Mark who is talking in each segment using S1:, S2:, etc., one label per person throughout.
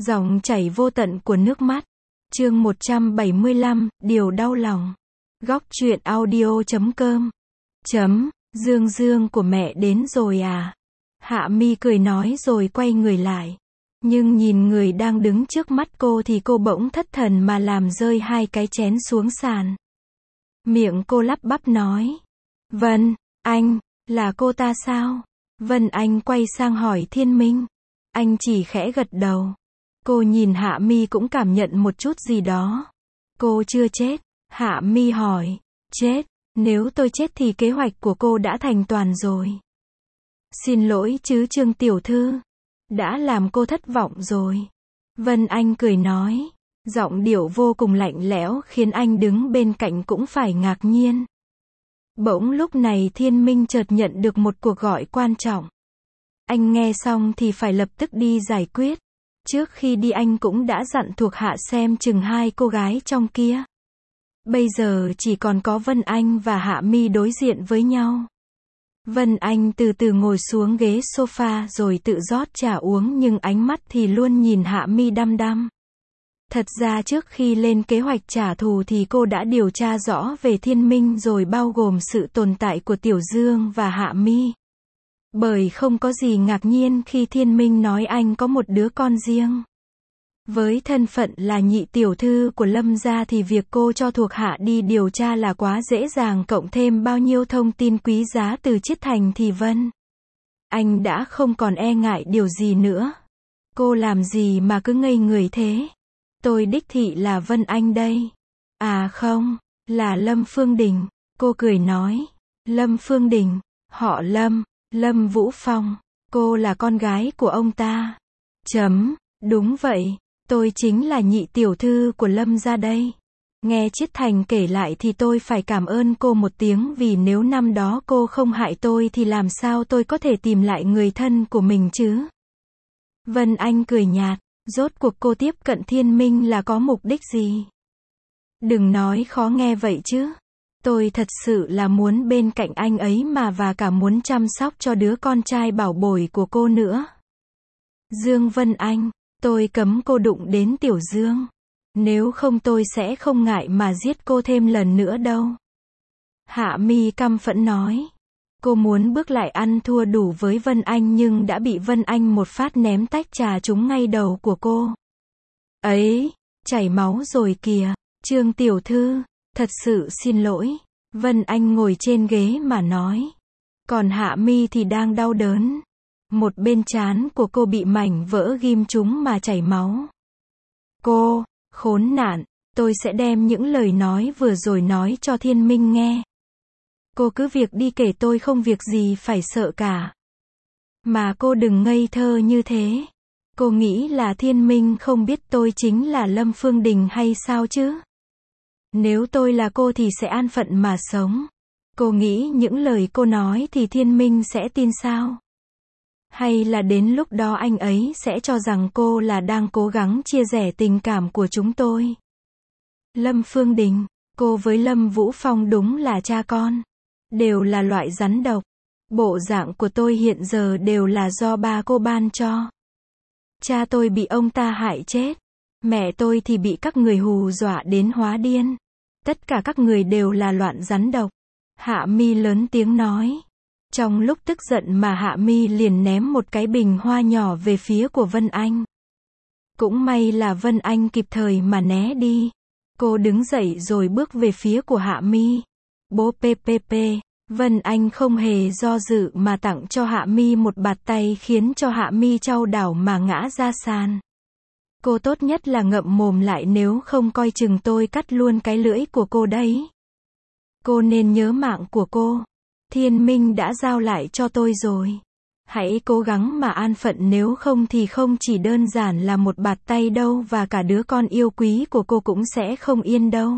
S1: Dòng chảy vô tận của nước mắt. Chương 175, điều đau lòng. Góc truyện audio.com. Dương Dương của mẹ đến rồi à? Hạ Mi cười nói rồi quay người lại. Nhưng nhìn người đang đứng trước mắt cô thì cô bỗng thất thần mà làm rơi hai cái chén xuống sàn. Miệng cô lắp bắp nói. Vân, anh, là cô ta sao? Vân Anh quay sang hỏi Thiên Minh. Anh chỉ khẽ gật đầu. Cô nhìn Hạ Mi cũng cảm nhận một chút gì đó. Cô chưa chết. Hạ Mi hỏi. Chết? Nếu tôi chết thì kế hoạch của cô đã thành toàn rồi. Xin lỗi chứ Trương tiểu thư. Đã làm cô thất vọng rồi. Vân Anh cười nói. Giọng điệu vô cùng lạnh lẽo khiến anh đứng bên cạnh cũng phải ngạc nhiên. Bỗng lúc này Thiên Minh chợt nhận được một cuộc gọi quan trọng. Anh nghe xong thì phải lập tức đi giải quyết. Trước khi đi anh cũng đã dặn thuộc hạ xem chừng hai cô gái trong kia. Bây giờ chỉ còn có Vân Anh và Hạ Mi đối diện với nhau. Vân Anh từ từ ngồi xuống ghế sofa rồi tự rót trà uống nhưng ánh mắt thì luôn nhìn Hạ Mi đăm đăm. Thật ra trước khi lên kế hoạch trả thù thì cô đã điều tra rõ về Thiên Minh rồi bao gồm sự tồn tại của Tiểu Dương và Hạ Mi. Bởi không có gì ngạc nhiên khi Thiên Minh nói anh có một đứa con riêng. Với thân phận là nhị tiểu thư của Lâm gia thì việc cô cho thuộc hạ đi điều tra là quá dễ dàng, cộng thêm bao nhiêu thông tin quý giá từ Chiết Thành thì Vân Anh đã không còn e ngại điều gì nữa. Cô làm gì mà cứ ngây người thế? Tôi đích thị là Vân Anh đây. À không, là Lâm Phương Đình. Cô cười nói. Lâm Phương Đình, họ Lâm, Lâm Vũ Phong. Cô là con gái của ông ta. Đúng vậy, tôi chính là nhị tiểu thư của Lâm gia đây. Nghe Chiết Thành kể lại thì tôi phải cảm ơn cô một tiếng, vì nếu năm đó cô không hại tôi thì làm sao tôi có thể tìm lại người thân của mình chứ? Vân Anh cười nhạt. Rốt cuộc cô tiếp cận Thiên Minh là có mục đích gì? Đừng nói khó nghe vậy chứ. Tôi thật sự là muốn bên cạnh anh ấy mà, và cả muốn chăm sóc cho đứa con trai bảo bối của cô nữa. Dương Vân Anh, tôi cấm cô đụng đến Tiểu Dương. Nếu không tôi sẽ không ngại mà giết cô thêm lần nữa đâu. Hạ Mi căm phẫn nói. Cô muốn bước lại ăn thua đủ với Vân Anh nhưng đã bị Vân Anh một phát ném tách trà trúng ngay đầu của cô. Ấy, chảy máu rồi kìa, Trương tiểu thư, thật sự xin lỗi. Vân Anh ngồi trên ghế mà nói. Còn Hạ Mi thì đang đau đớn. Một bên trán của cô bị mảnh vỡ ghim trúng mà chảy máu. Cô, khốn nạn, tôi sẽ đem những lời nói vừa rồi nói cho Thiên Minh nghe. Cô cứ việc đi kể, tôi không việc gì phải sợ cả. Mà cô đừng ngây thơ như thế. Cô nghĩ là Thiên Minh không biết tôi chính là Lâm Phương Đình hay sao chứ? Nếu tôi là cô thì sẽ an phận mà sống. Cô nghĩ những lời cô nói thì Thiên Minh sẽ tin sao? Hay là đến lúc đó anh ấy sẽ cho rằng cô là đang cố gắng chia rẽ tình cảm của chúng tôi? Lâm Phương Đình, cô với Lâm Vũ Phong đúng là cha con. Đều là loại rắn độc. Bộ dạng của tôi hiện giờ đều là do ba cô ban cho. Cha tôi bị ông ta hại chết. Mẹ tôi thì bị các người hù dọa đến hóa điên. Tất cả các người đều là loạn rắn độc. Hạ Mi lớn tiếng nói. Trong lúc tức giận mà Hạ Mi liền ném một cái bình hoa nhỏ về phía của Vân Anh. Cũng may là Vân Anh kịp thời mà né đi. Cô đứng dậy rồi bước về phía của Hạ Mi. Bố PPP, Vân Anh không hề do dự mà tặng cho Hạ Mi một bạt tay khiến cho Hạ Mi chao đảo mà ngã ra sàn. Cô tốt nhất là ngậm mồm lại, nếu không coi chừng tôi cắt luôn cái lưỡi của cô đấy. Cô nên nhớ mạng của cô. Thiên Minh đã giao lại cho tôi rồi. Hãy cố gắng mà an phận, nếu không thì không chỉ đơn giản là một bạt tay đâu, và cả đứa con yêu quý của cô cũng sẽ không yên đâu.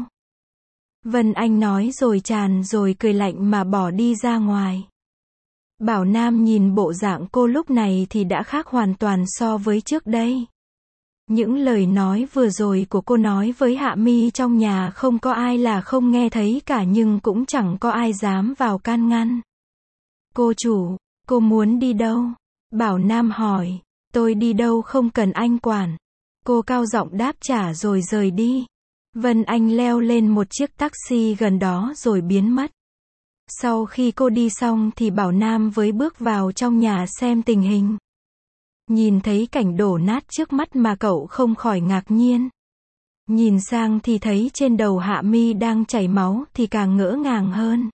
S1: Vân Anh nói rồi rồi cười lạnh mà bỏ đi ra ngoài. Bảo Nam nhìn bộ dạng cô lúc này thì đã khác hoàn toàn so với trước đây. Những lời nói vừa rồi của cô nói với Hạ Mi trong nhà không có ai là không nghe thấy cả, nhưng cũng chẳng có ai dám vào can ngăn. Cô chủ, cô muốn đi đâu? Bảo Nam hỏi. Tôi đi đâu không cần anh quản. Cô cao giọng đáp trả rồi rời đi. Vân Anh leo lên một chiếc taxi gần đó rồi biến mất. Sau khi cô đi xong thì Bảo Nam với bước vào trong nhà xem tình hình. Nhìn thấy cảnh đổ nát trước mắt mà cậu không khỏi ngạc nhiên. Nhìn sang thì thấy trên đầu Hạ Mi đang chảy máu thì càng ngỡ ngàng hơn.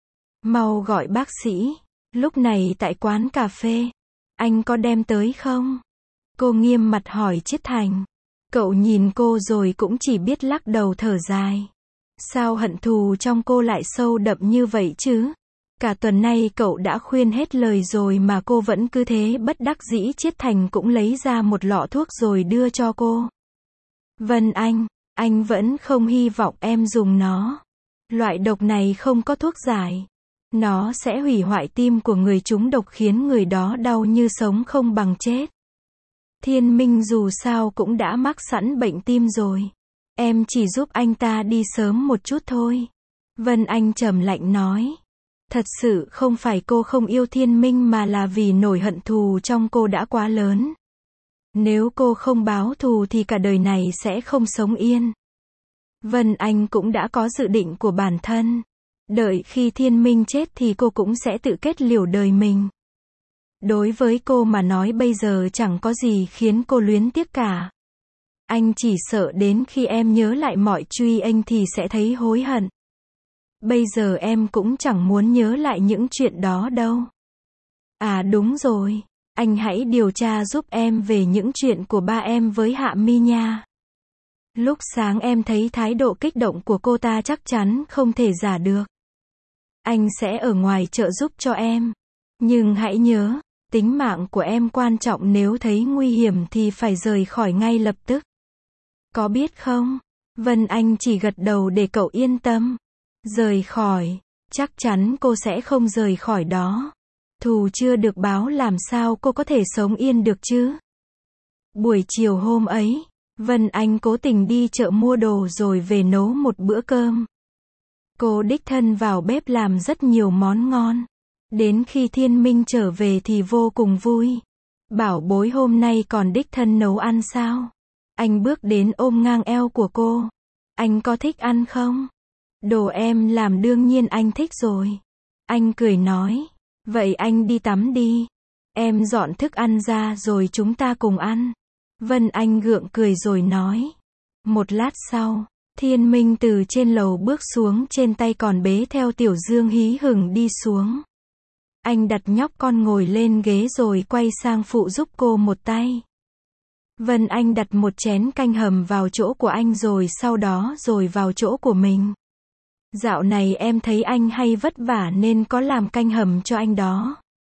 S1: Mau gọi bác sĩ. Lúc này tại quán cà phê. Anh có đem tới không? Cô nghiêm mặt hỏi Chiết Thành. Cậu nhìn cô rồi cũng chỉ biết lắc đầu thở dài. Sao hận thù trong cô lại sâu đậm như vậy chứ? Cả tuần nay cậu đã khuyên hết lời rồi mà cô vẫn cứ thế bất đắc dĩ. Chiết Thành cũng lấy ra một lọ thuốc rồi đưa cho cô. Vân anh vẫn không hy vọng em dùng nó. Loại độc này không có thuốc giải. Nó sẽ hủy hoại tim của người trúng độc khiến người đó đau như sống không bằng chết. Thiên Minh dù sao cũng đã mắc sẵn bệnh tim rồi. Em chỉ giúp anh ta đi sớm một chút thôi. Vân Anh trầm lạnh nói. Thật sự không phải cô không yêu Thiên Minh mà là vì nỗi hận thù trong cô đã quá lớn. Nếu cô không báo thù thì cả đời này sẽ không sống yên. Vân Anh cũng đã có dự định của bản thân. Đợi khi Thiên Minh chết thì cô cũng sẽ tự kết liễu đời mình. Đối với cô mà nói bây giờ chẳng có gì khiến cô luyến tiếc cả. Anh chỉ sợ đến khi em nhớ lại mọi truy anh thì sẽ thấy hối hận. Bây giờ em cũng chẳng muốn nhớ lại những chuyện đó đâu. À đúng rồi, anh hãy điều tra giúp em về những chuyện của ba em với Hạ Mi nha. Lúc sáng em thấy thái độ kích động của cô ta chắc chắn không thể giả được. Anh sẽ ở ngoài trợ giúp cho em. Nhưng hãy nhớ, tính mạng của em quan trọng, nếu thấy nguy hiểm thì phải rời khỏi ngay lập tức. Có biết không? Vân Anh chỉ gật đầu để cậu yên tâm. Rời khỏi, chắc chắn cô sẽ không rời khỏi đó. Thù chưa được báo làm sao cô có thể sống yên được chứ? Buổi chiều hôm ấy, Vân Anh cố tình đi chợ mua đồ rồi về nấu một bữa cơm. Cô đích thân vào bếp làm rất nhiều món ngon. Đến khi Thiên Minh trở về thì vô cùng vui. Bảo bối hôm nay còn đích thân nấu ăn sao? Anh bước đến ôm ngang eo của cô. Anh có thích ăn không? Đồ em làm đương nhiên anh thích rồi. Anh cười nói. Vậy anh đi tắm đi. Em dọn thức ăn ra rồi chúng ta cùng ăn. Vân Anh gượng cười rồi nói. Một lát sau, Thiên Minh từ trên lầu bước xuống, trên tay còn bế theo Tiểu Dương hí hửng đi xuống. Anh đặt nhóc con ngồi lên ghế rồi quay sang phụ giúp cô một tay. Vân Anh đặt một chén canh hầm vào chỗ của anh rồi sau đó rồi vào chỗ của mình. Dạo này em thấy anh hay vất vả nên có làm canh hầm cho anh đó.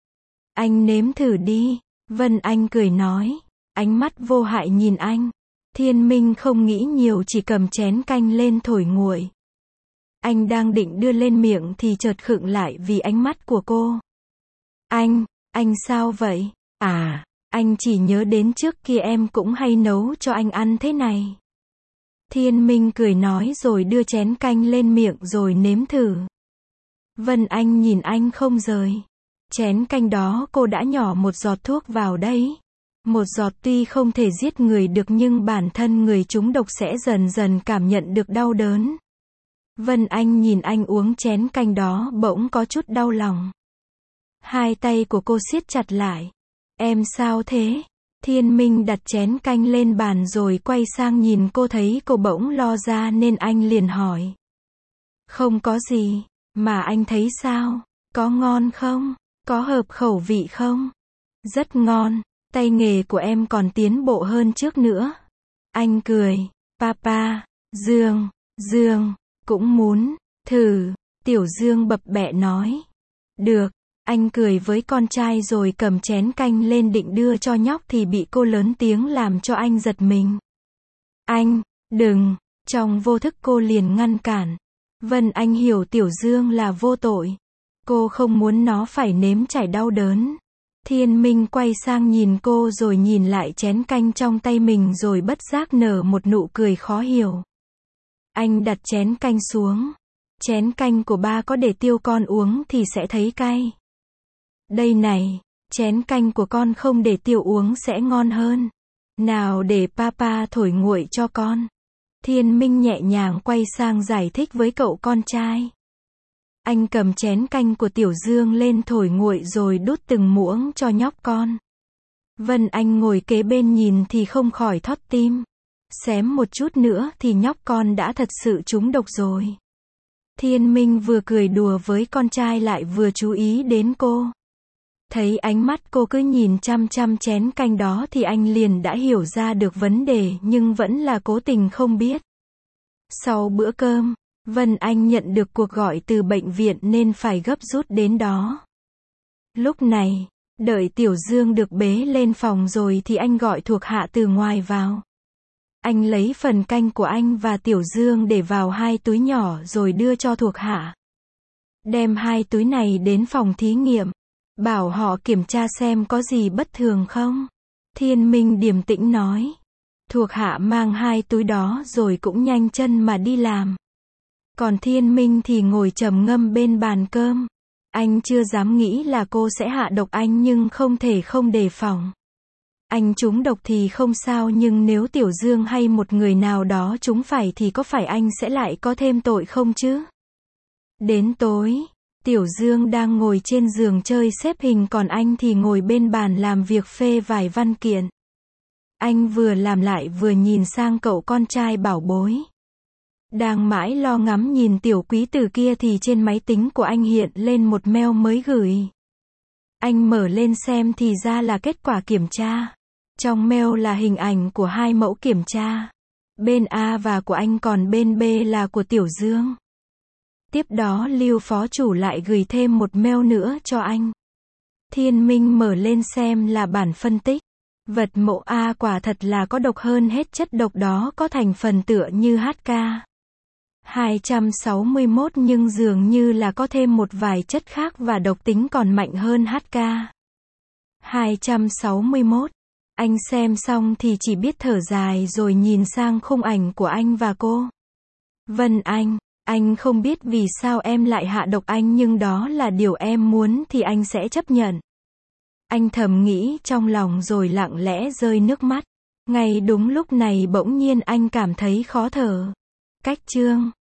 S1: Anh nếm thử đi. Vân Anh cười nói. Ánh mắt vô hại nhìn anh. Thiên Minh không nghĩ nhiều, chỉ cầm chén canh lên thổi nguội. Anh đang định đưa lên miệng thì chợt khựng lại vì ánh mắt của cô. Anh sao vậy? À, anh chỉ nhớ đến trước kia em cũng hay nấu cho anh ăn thế này. Thiên Minh cười nói rồi đưa chén canh lên miệng rồi nếm thử. Vân Anh nhìn anh không rời. Chén canh đó cô đã nhỏ một giọt thuốc vào đấy. Một giọt tuy không thể giết người được nhưng bản thân người trúng độc sẽ dần dần cảm nhận được đau đớn. Vân Anh nhìn anh uống chén canh đó bỗng có chút đau lòng. Hai tay của cô siết chặt lại. Em sao thế? Thiên Minh đặt chén canh lên bàn rồi quay sang nhìn cô, thấy cô bỗng lo ra nên anh liền hỏi. Không có gì, mà anh thấy sao? Có ngon không? Có hợp khẩu vị không? Rất ngon, tay nghề của em còn tiến bộ hơn trước nữa. Anh cười. Papa, Dương, cũng muốn thử. Tiểu Dương bập bẹ nói. Được. Anh cười với con trai rồi cầm chén canh lên định đưa cho nhóc thì bị cô lớn tiếng làm cho anh giật mình. Anh, đừng. Trong vô thức cô liền ngăn cản. Vân Anh hiểu Tiểu Dương là vô tội. Cô không muốn nó phải nếm trải đau đớn. Thiên Minh quay sang nhìn cô rồi nhìn lại chén canh trong tay mình rồi bất giác nở một nụ cười khó hiểu. Anh đặt chén canh xuống. Chén canh của ba có để Tiêu con uống thì sẽ thấy cay. Đây này, chén canh của con không để Tiêu uống sẽ ngon hơn. Nào để papa thổi nguội cho con. Thiên Minh nhẹ nhàng quay sang giải thích với cậu con trai. Anh cầm chén canh của Tiểu Dương lên thổi nguội rồi đút từng muỗng cho nhóc con. Vân Anh ngồi kế bên nhìn thì không khỏi thót tim. Xém một chút nữa thì nhóc con đã thật sự trúng độc rồi. Thiên Minh vừa cười đùa với con trai lại vừa chú ý đến cô. Thấy ánh mắt cô cứ nhìn chăm chăm chén canh đó thì anh liền đã hiểu ra được vấn đề nhưng vẫn là cố tình không biết. Sau bữa cơm, Vân Anh nhận được cuộc gọi từ bệnh viện nên phải gấp rút đến đó. Lúc này, đợi Tiểu Dương được bế lên phòng rồi thì anh gọi thuộc hạ từ ngoài vào. Anh lấy phần canh của anh và Tiểu Dương để vào 2 túi nhỏ rồi đưa cho thuộc hạ. Đem 2 túi này đến phòng thí nghiệm. Bảo họ kiểm tra xem có gì bất thường không. Thiên Minh điềm tĩnh nói. Thuộc hạ mang 2 túi đó rồi cũng nhanh chân mà đi làm. Còn Thiên Minh thì ngồi trầm ngâm bên bàn cơm. Anh chưa dám nghĩ là cô sẽ hạ độc anh nhưng không thể không đề phòng. Anh trúng độc thì không sao nhưng nếu Tiểu Dương hay một người nào đó trúng phải thì có phải anh sẽ lại có thêm tội không chứ? Đến tối, Tiểu Dương đang ngồi trên giường chơi xếp hình còn anh thì ngồi bên bàn làm việc phê vài văn kiện. Anh vừa làm lại vừa nhìn sang cậu con trai bảo bối. Đang mãi lo ngắm nhìn Tiểu Quý Tử kia thì trên máy tính của anh hiện lên một mail mới gửi. Anh mở lên xem thì ra là kết quả kiểm tra. Trong mail là hình ảnh của 2 mẫu kiểm tra. Bên A và của anh còn bên B là của Tiểu Dương. Tiếp đó Lưu phó chủ lại gửi thêm một mail nữa cho anh. Thiên Minh mở lên xem là bản phân tích. Vật mẫu A quả thật là có độc hơn hết chất độc đó có thành phần tựa như HK 261 nhưng dường như là có thêm một vài chất khác và độc tính còn mạnh hơn HK 261. Anh xem xong thì chỉ biết thở dài rồi nhìn sang khung ảnh của anh và cô. Vân anh không biết vì sao em lại hạ độc anh nhưng đó là điều em muốn thì anh sẽ chấp nhận. Anh thầm nghĩ trong lòng rồi lặng lẽ rơi nước mắt. Ngay đúng lúc này bỗng nhiên anh cảm thấy khó thở. Cách chương